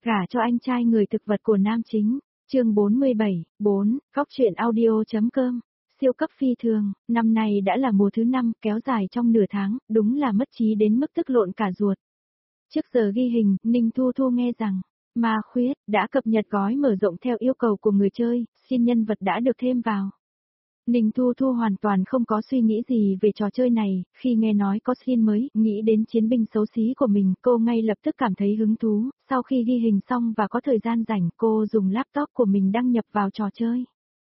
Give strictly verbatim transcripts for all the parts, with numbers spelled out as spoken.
Gả cho anh trai người thực vật của nam chính. Chương bốn mươi bảy, bốn, góc truyện audio.com. Siêu cấp phi thường, năm nay đã là mùa thứ năm, kéo dài trong nửa tháng, đúng là mất trí đến mức tức lộn cả ruột. Trước giờ ghi hình, Ninh Thu Thu nghe rằng, Ma Khuyết đã cập nhật gói mở rộng theo yêu cầu của người chơi, xin nhân vật đã được thêm vào. Ninh Thu Thu hoàn toàn không có suy nghĩ gì về trò chơi này, khi nghe nói có skin mới, nghĩ đến chiến binh xấu xí của mình, cô ngay lập tức cảm thấy hứng thú, sau khi ghi hình xong và có thời gian rảnh, cô dùng laptop của mình đăng nhập vào trò chơi.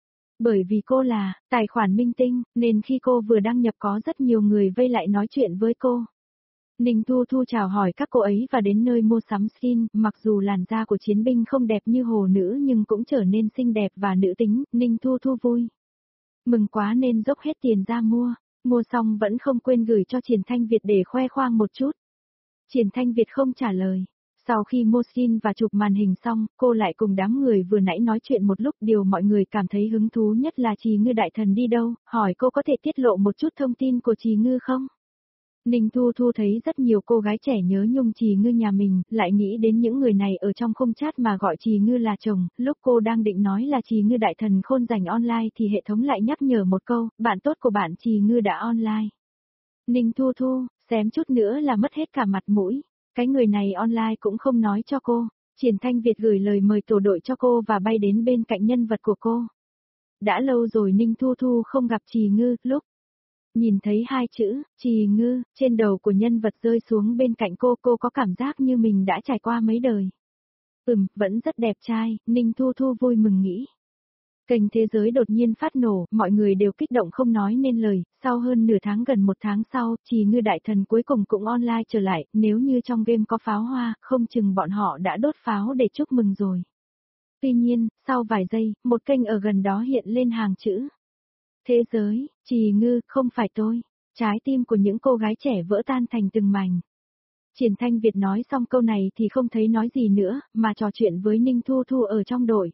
Bởi vì cô là tài khoản minh tinh, nên khi cô vừa đăng nhập có rất nhiều người vây lại nói chuyện với cô. Ninh Thu Thu chào hỏi các cô ấy và đến nơi mua sắm skin, mặc dù làn da của chiến binh không đẹp như hồ nữ nhưng cũng trở nên xinh đẹp và nữ tính, Ninh Thu Thu vui. Mừng quá nên dốc hết tiền ra mua, mua xong vẫn không quên gửi cho Triển Thanh Việt để khoe khoang một chút. Triển Thanh Việt không trả lời. Sau khi mua skin và chụp màn hình xong, cô lại cùng đám người vừa nãy nói chuyện một lúc, điều mọi người cảm thấy hứng thú nhất là Trì Ngư đại thần đi đâu, hỏi cô có thể tiết lộ một chút thông tin của Trì Ngư không? Ninh Thu Thu thấy rất nhiều cô gái trẻ nhớ nhung Trì Ngư nhà mình, lại nghĩ đến những người này ở trong khung chat mà gọi Trì Ngư là chồng, lúc cô đang định nói là Trì Ngư đại thần khôn rảnh online thì hệ thống lại nhắc nhở một câu, bạn tốt của bạn Trì Ngư đã online. Ninh Thu Thu, xém chút nữa là mất hết cả mặt mũi, cái người này online cũng không nói cho cô. Triển Thanh Việt gửi lời mời tổ đội cho cô và bay đến bên cạnh nhân vật của cô. Đã lâu rồi Ninh Thu Thu không gặp Trì Ngư, lúc nhìn thấy hai chữ, Trì Ngư, trên đầu của nhân vật rơi xuống bên cạnh cô, cô có cảm giác như mình đã trải qua mấy đời. Ừm, vẫn rất đẹp trai, Ninh Thu Thu vui mừng nghĩ. Kênh thế giới đột nhiên phát nổ, mọi người đều kích động không nói nên lời, sau hơn nửa tháng gần một tháng sau, Trì Ngư đại thần cuối cùng cũng online trở lại, nếu như trong game có pháo hoa, không chừng bọn họ đã đốt pháo để chúc mừng rồi. Tuy nhiên, sau vài giây, một kênh ở gần đó hiện lên hàng chữ. Thế giới, Trì Ngư, không phải tôi. Trái tim của những cô gái trẻ vỡ tan thành từng mảnh. Triển Thanh Việt nói xong câu này thì không thấy nói gì nữa, mà trò chuyện với Ninh Thu Thu ở trong đội.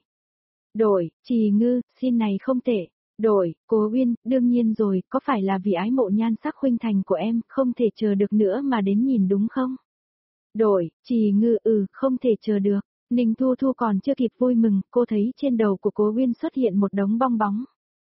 Đội, Trì Ngư, xin này không tệ. Đội, Cố Uyên, đương nhiên rồi, có phải là vì ái mộ nhan sắc khuynh thành của em, không thể chờ được nữa mà đến nhìn đúng không? Đội, Trì Ngư, ừ, không thể chờ được. Ninh Thu Thu còn chưa kịp vui mừng, cô thấy trên đầu của Cố Uyên xuất hiện một đống bong bóng.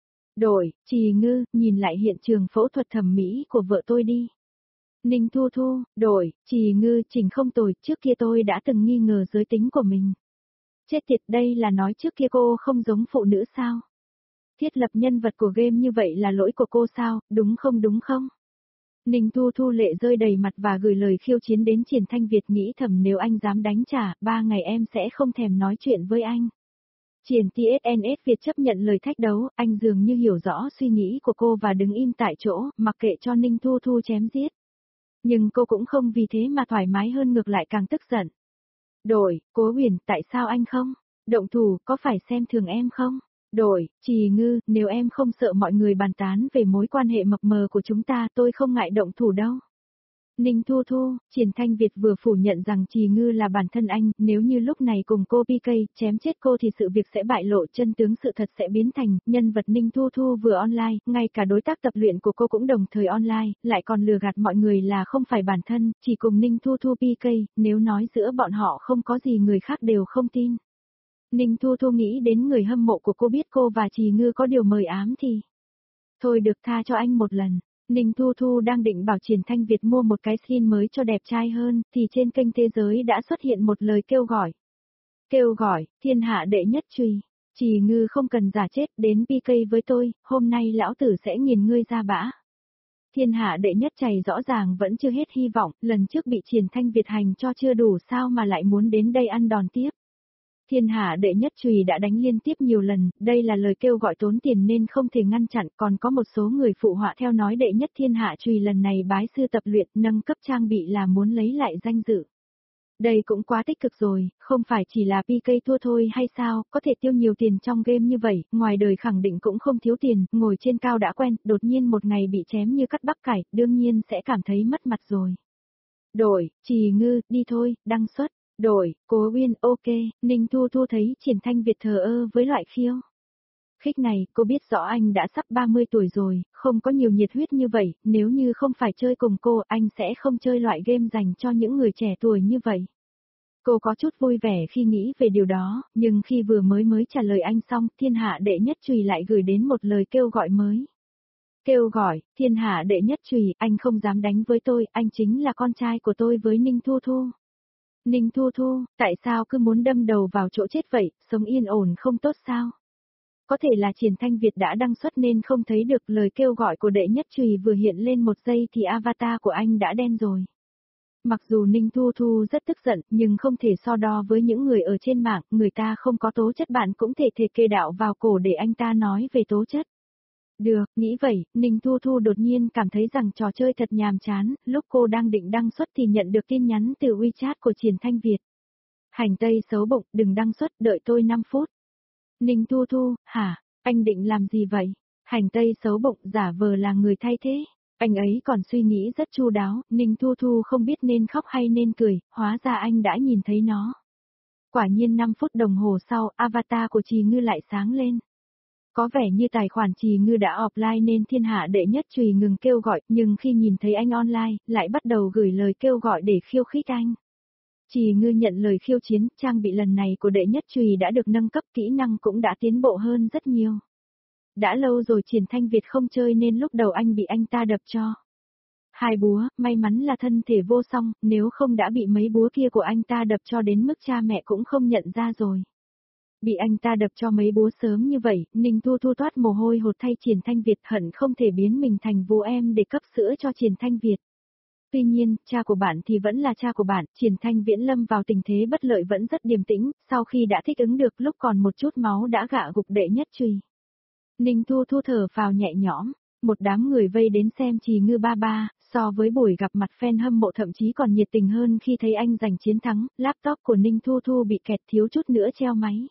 Đội, Trì Ngư, nhìn lại hiện trường phẫu thuật thẩm mỹ của vợ tôi đi. Ninh Thu Thu, đội, Trì Ngư, chỉnh không tồi, trước kia tôi đã từng nghi ngờ giới tính của mình. Chết tiệt, đây là nói trước kia cô không giống phụ nữ sao? Thiết lập nhân vật của game như vậy là lỗi của cô sao, đúng không đúng không? Ninh Thu Thu lệ rơi đầy mặt và gửi lời khiêu chiến đến Triển Thanh Việt, nghĩ thầm nếu anh dám đánh trả, ba ngày em sẽ không thèm nói chuyện với anh. Triển tê ét en ét Việt chấp nhận lời thách đấu, anh dường như hiểu rõ suy nghĩ của cô và đứng im tại chỗ, mặc kệ cho Ninh Thu Thu chém giết. Nhưng cô cũng không vì thế mà thoải mái hơn, ngược lại càng tức giận. Đội, Cố Huyền, tại sao anh không? Động thủ, có phải xem thường em không? Đội, Trì Ngư, nếu em không sợ mọi người bàn tán về mối quan hệ mập mờ của chúng ta, tôi không ngại động thủ đâu. Ninh Thu Thu, Triển Thanh Việt vừa phủ nhận rằng Trì Ngư là bản thân anh, nếu như lúc này cùng cô pê ca, chém chết cô thì sự việc sẽ bại lộ, chân tướng sự thật sẽ biến thành, nhân vật Ninh Thu Thu vừa online, ngay cả đối tác tập luyện của cô cũng đồng thời online, lại còn lừa gạt mọi người là không phải bản thân, chỉ cùng Ninh Thu Thu pê ca, nếu nói giữa bọn họ không có gì người khác đều không tin. Ninh Thu Thu nghĩ đến người hâm mộ của cô biết cô và Trì Ngư có điều mờ ám thì. Thôi được, tha cho anh một lần. Ninh Thu Thu đang định bảo Triển Thanh Việt mua một cái skin mới cho đẹp trai hơn, thì trên kênh thế giới đã xuất hiện một lời kêu gọi. Kêu gọi, thiên hạ đệ nhất chùy. Trì Ngư không cần giả chết, đến pê ca với tôi, hôm nay lão tử sẽ nghiền ngươi ra bã. Thiên hạ đệ nhất chày rõ ràng vẫn chưa hết hy vọng, lần trước bị Triển Thanh Việt hành cho chưa đủ sao mà lại muốn đến đây ăn đòn tiếp. Thiên hạ đệ nhất chùy đã đánh liên tiếp nhiều lần, đây là lời kêu gọi tốn tiền nên không thể ngăn chặn, còn có một số người phụ họa theo nói đệ nhất thiên hạ chùy lần này bái sư tập luyện, nâng cấp trang bị là muốn lấy lại danh dự. Đây cũng quá tích cực rồi, không phải chỉ là pê ca thua thôi hay sao, có thể tiêu nhiều tiền trong game như vậy, ngoài đời khẳng định cũng không thiếu tiền, ngồi trên cao đã quen, đột nhiên một ngày bị chém như cắt bắp cải, đương nhiên sẽ cảm thấy mất mặt rồi. Đội, Trì Ngư, đi thôi, đăng xuất. Đội, Cố Uyên, ok, Ninh Thu Thu thấy Triển Thanh Việt thờ ơ với loại khiêu khích này, cô biết rõ anh đã sắp ba mươi tuổi rồi, không có nhiều nhiệt huyết như vậy, nếu như không phải chơi cùng cô, anh sẽ không chơi loại game dành cho những người trẻ tuổi như vậy. Cô có chút vui vẻ khi nghĩ về điều đó, nhưng khi vừa mới mới trả lời anh xong, thiên hạ đệ nhất chùy lại gửi đến một lời kêu gọi mới. Kêu gọi, thiên hạ đệ nhất chùy, anh không dám đánh với tôi, anh chính là con trai của tôi với Ninh Thu Thu. Ninh Thu Thu, tại sao cứ muốn đâm đầu vào chỗ chết vậy, sống yên ổn không tốt sao? Có thể là Triển Thanh Việt đã đăng xuất nên không thấy được lời kêu gọi của đệ nhất chùy vừa hiện lên một giây thì avatar của anh đã đen rồi. Mặc dù Ninh Thu Thu rất tức giận nhưng không thể so đo với những người ở trên mạng, người ta không có tố chất bạn cũng thể thể kê đạo vào cổ để anh ta nói về tố chất. Được, nghĩ vậy, Ninh Thu Thu đột nhiên cảm thấy rằng trò chơi thật nhàm chán, lúc cô đang định đăng xuất thì nhận được tin nhắn từ WeChat của Triển Thanh Việt. Hành Tây xấu bụng, đừng đăng xuất, đợi tôi năm phút. Ninh Thu Thu, hả, anh định làm gì vậy? Hành Tây xấu bụng giả vờ là người thay thế. Anh ấy còn suy nghĩ rất chu đáo, Ninh Thu Thu không biết nên khóc hay nên cười, hóa ra anh đã nhìn thấy nó. Quả nhiên năm phút đồng hồ sau, avatar của Trì Ngư lại sáng lên. Có vẻ như tài khoản Trì Ngư đã offline nên thiên hạ đệ nhất chùy ngừng kêu gọi, nhưng khi nhìn thấy anh online, lại bắt đầu gửi lời kêu gọi để khiêu khích anh. Trì Ngư nhận lời khiêu chiến, trang bị lần này của đệ nhất chùy đã được nâng cấp, kỹ năng cũng đã tiến bộ hơn rất nhiều. Đã lâu rồi Triển Thanh Việt không chơi nên lúc đầu anh bị anh ta đập cho hai búa, may mắn là thân thể vô song, nếu không đã bị mấy búa kia của anh ta đập cho đến mức cha mẹ cũng không nhận ra rồi. Bị anh ta đập cho mấy búa sớm như vậy, Ninh Thu Thu toát mồ hôi hột thay Triển Thanh Việt, hận không thể biến mình thành vú em để cấp sữa cho Triển Thanh Việt. Tuy nhiên, cha của bạn thì vẫn là cha của bạn, Triển Thanh Viễn lâm vào tình thế bất lợi vẫn rất điềm tĩnh, sau khi đã thích ứng được lúc còn một chút máu đã gạ gục đệ nhất chùy. Ninh Thu Thu thở phào nhẹ nhõm, một đám người vây đến xem Trì Ngư ba ba, so với buổi gặp mặt fan hâm mộ thậm chí còn nhiệt tình hơn khi thấy anh giành chiến thắng, laptop của Ninh Thu Thu bị kẹt thiếu chút nữa treo máy.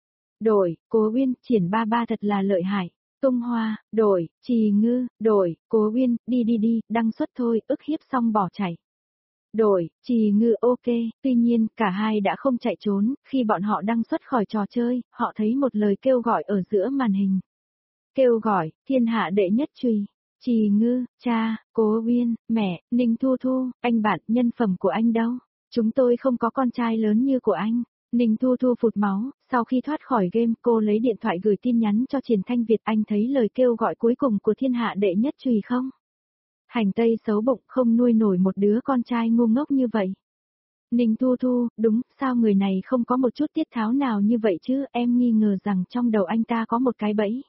Đổi, Cố Uyên, Triển ba ba thật là lợi hại. Tung Hoa, đổi, Trì Ngư, đổi, Cố Uyên, đi đi đi, đăng xuất thôi, ức hiếp xong bỏ chạy. Đổi, Trì Ngư ok, tuy nhiên, cả hai đã không chạy trốn, khi bọn họ đăng xuất khỏi trò chơi, họ thấy một lời kêu gọi ở giữa màn hình. Kêu gọi, thiên hạ đệ nhất chùy, Trì Ngư, cha, Cố Uyên, mẹ, Ninh Thu Thu, anh bạn, nhân phẩm của anh đâu? Chúng tôi không có con trai lớn như của anh. Ninh Thu Thu phụt máu, sau khi thoát khỏi game cô lấy điện thoại gửi tin nhắn cho Triển Thanh Việt, anh thấy lời kêu gọi cuối cùng của thiên hạ đệ nhất chùy không? Hành Tây xấu bụng không nuôi nổi một đứa con trai ngu ngốc như vậy. Ninh Thu Thu, đúng, sao người này không có một chút tiết tháo nào như vậy chứ, em nghi ngờ rằng trong đầu anh ta có một cái bẫy.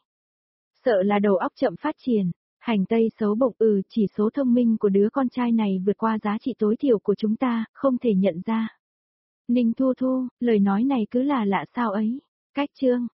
Sợ là đầu óc chậm phát triển. Hành Tây xấu bụng ừ, chỉ số thông minh của đứa con trai này vượt qua giá trị tối thiểu của chúng ta, không thể nhận ra. Ninh Thu Thu, lời nói này cứ là lạ sao ấy. Cách chương.